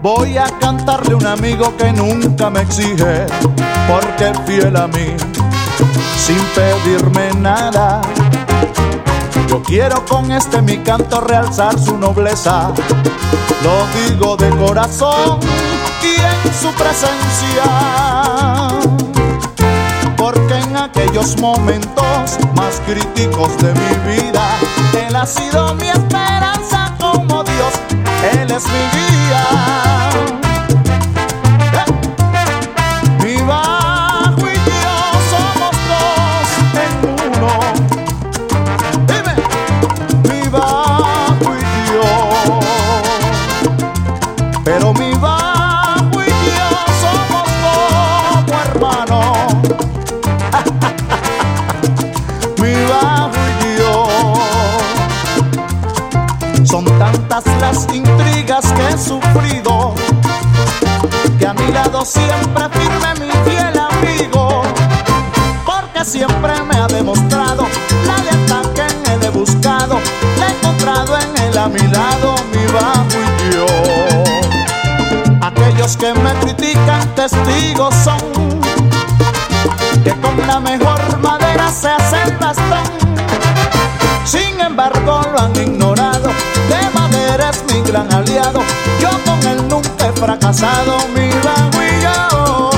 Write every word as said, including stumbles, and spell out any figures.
Voy a cantarle a un amigo que nunca me exige, porque es fiel a mí, sin pedirme nada. Yo quiero con este mi canto realzar su nobleza. Lo digo de corazón y en su presencia, porque en aquellos momentos más críticos de mi vida, Él ha sido mi esperanza como Dios, Él es mi guía. ¡Eh! Mi bajo y yo somos dos en uno. Dime, mi bajo y yo, pero mi bajo y yo somos como hermanos. Mi bajo y yo, son tantas las intrigas que he sufrido, que a mi lado siempre firme mi fiel amigo, porque siempre me ha demostrado la lealtad que en él he buscado, la he encontrado en él a mi lado, mi bajo y yo. Aquellos que me critican testigos son, que con la mejor madera se hace el bastón. Sin embargo lo han ignorado, de madera es mi gran aliado. Yo con él nunca he fracasado, mi bajo y yo.